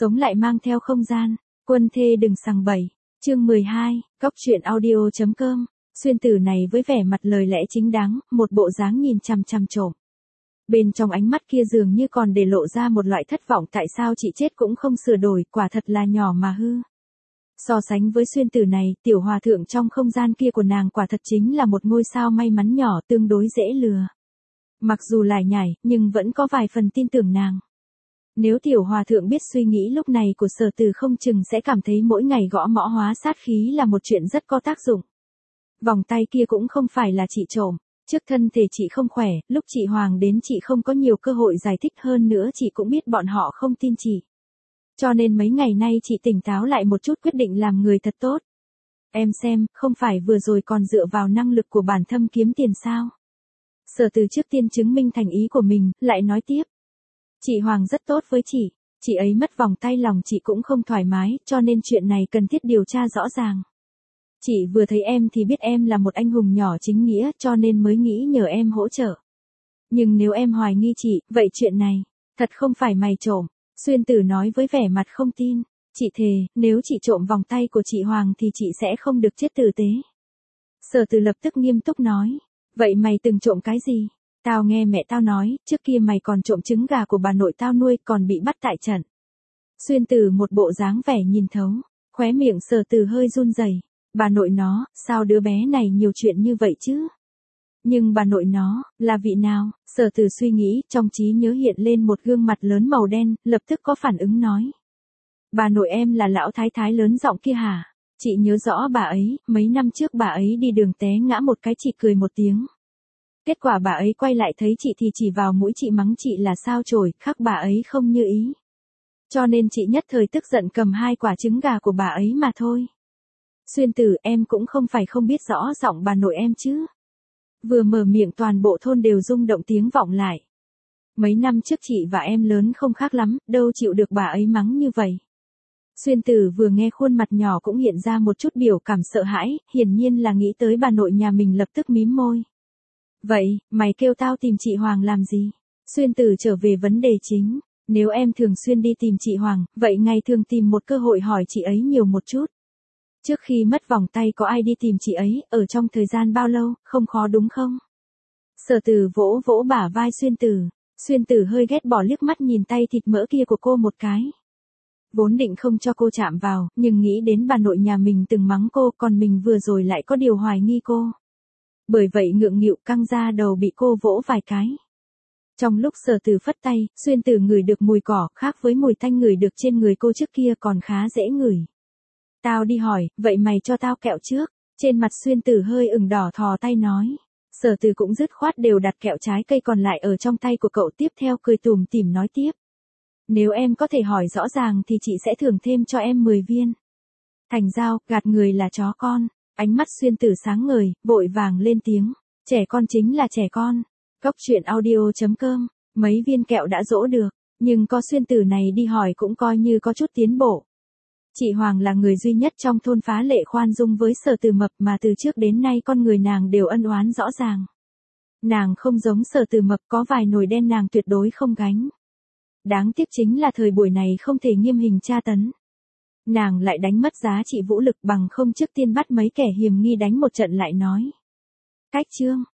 Sống lại mang theo không gian, quân thê đừng sằng bậy. Chương 12, Góc truyện audio.com. Xuyên tử này với vẻ mặt lời lẽ chính đáng, một bộ dáng nhìn chằm chằm trộm. Bên trong ánh mắt kia dường như còn để lộ ra một loại thất vọng, tại sao chị chết cũng không sửa đổi, quả thật là nhỏ mà hư. So sánh với xuyên tử này, tiểu hòa thượng trong không gian kia của nàng quả thật chính là một ngôi sao may mắn nhỏ, tương đối dễ lừa. Mặc dù lải nhải, nhưng vẫn có vài phần tin tưởng nàng. Nếu tiểu hòa thượng biết suy nghĩ lúc này của Sở Từ không chừng sẽ cảm thấy mỗi ngày gõ mõ hóa sát khí là một chuyện rất có tác dụng. Vòng tay kia cũng không phải là chị trộm, trước thân thể chị không khỏe, lúc chị Hoàng đến chị không có nhiều cơ hội giải thích, hơn nữa chị cũng biết bọn họ không tin chị. Cho nên mấy ngày nay chị tỉnh táo lại một chút, quyết định làm người thật tốt. Em xem, không phải vừa rồi còn dựa vào năng lực của bản thân kiếm tiền sao? Sở Từ trước tiên chứng minh thành ý của mình, lại nói tiếp. Chị Hoàng rất tốt với chị ấy mất vòng tay lòng chị cũng không thoải mái, cho nên chuyện này cần thiết điều tra rõ ràng. Chị vừa thấy em thì biết em là một anh hùng nhỏ chính nghĩa, cho nên mới nghĩ nhờ em hỗ trợ. Nhưng nếu em hoài nghi chị, vậy chuyện này, thật không phải mày trộm. Xuyên tử nói với vẻ mặt không tin. Chị thề, nếu chị trộm vòng tay của chị Hoàng thì chị sẽ không được chết tử tế. Sở Từ lập tức nghiêm túc nói. Vậy mày từng trộm cái gì? Tao nghe mẹ tao nói, trước kia mày còn trộm trứng gà của bà nội tao nuôi, còn bị bắt tại trận. Xuyên tử một bộ dáng vẻ nhìn thấu, khóe miệng Sở Từ hơi run rẩy. Bà nội nó, sao đứa bé này nhiều chuyện như vậy chứ? Nhưng bà nội nó, là vị nào? Sở Từ suy nghĩ, trong trí nhớ hiện lên một gương mặt lớn màu đen, lập tức có phản ứng nói. Bà nội em là lão thái thái lớn giọng kia hả? Chị nhớ rõ bà ấy, mấy năm trước bà ấy đi đường té ngã một cái, chị cười một tiếng. Kết quả bà ấy quay lại thấy chị thì chỉ vào mũi chị mắng chị là sao chổi, khác bà ấy không như ý. Cho nên chị nhất thời tức giận cầm 2 quả trứng gà của bà ấy mà thôi. Xuyên tử, em cũng không phải không biết rõ giọng bà nội em chứ. Vừa mở miệng toàn bộ thôn đều rung động tiếng vọng lại. Mấy năm trước chị và em lớn không khác lắm, đâu chịu được bà ấy mắng như vậy. Xuyên tử vừa nghe khuôn mặt nhỏ cũng hiện ra một chút biểu cảm sợ hãi, hiển nhiên là nghĩ tới bà nội nhà mình, lập tức mím môi. Vậy, mày kêu tao tìm chị Hoàng làm gì? Xuyên tử trở về vấn đề chính. Nếu em thường xuyên đi tìm chị Hoàng, vậy ngày thường tìm một cơ hội hỏi chị ấy nhiều một chút. Trước khi mất vòng tay có ai đi tìm chị ấy, ở trong thời gian bao lâu, không khó đúng không? Sở Từ vỗ vỗ bả vai Xuyên tử. Xuyên tử hơi ghét bỏ liếc mắt nhìn tay thịt mỡ kia của cô một cái. Vốn định không cho cô chạm vào, nhưng nghĩ đến bà nội nhà mình từng mắng cô, còn mình vừa rồi lại có điều hoài nghi cô. Bởi vậy ngượng nghịu căng ra đầu bị cô vỗ vài cái. Trong lúc Sở Từ phất tay, Xuyên tử ngửi được mùi cỏ, khác với mùi tanh ngửi được trên người cô trước kia còn khá dễ ngửi. Tao đi hỏi, vậy mày cho tao kẹo trước. Trên mặt Xuyên tử hơi ửng đỏ, thò tay nói. Sở Từ cũng dứt khoát đều đặt kẹo trái cây còn lại ở trong tay của cậu, tiếp theo cười tủm tỉm nói tiếp. Nếu em có thể hỏi rõ ràng thì chị sẽ thưởng thêm cho em 10 viên. Thành giao, gạt người là chó con. Ánh mắt Xuyên tử sáng ngời, vội vàng lên tiếng. Trẻ con chính là trẻ con. Góc truyện audio.com. Mấy viên kẹo đã dỗ được, nhưng có Xuyên tử này đi hỏi cũng coi như có chút tiến bộ. Chị Hoàng là người duy nhất trong thôn phá lệ khoan dung với Sở Từ mập, mà từ trước đến nay con người nàng đều ân oán rõ ràng. Nàng không giống Sở Từ mập, có vài nồi đen nàng tuyệt đối không gánh. Đáng tiếc chính là thời buổi này không thể nghiêm hình tra tấn. Nàng lại đánh mất giá trị vũ lực, bằng không trước tiên bắt mấy kẻ hiểm nghi đánh một trận lại nói. Cách chương.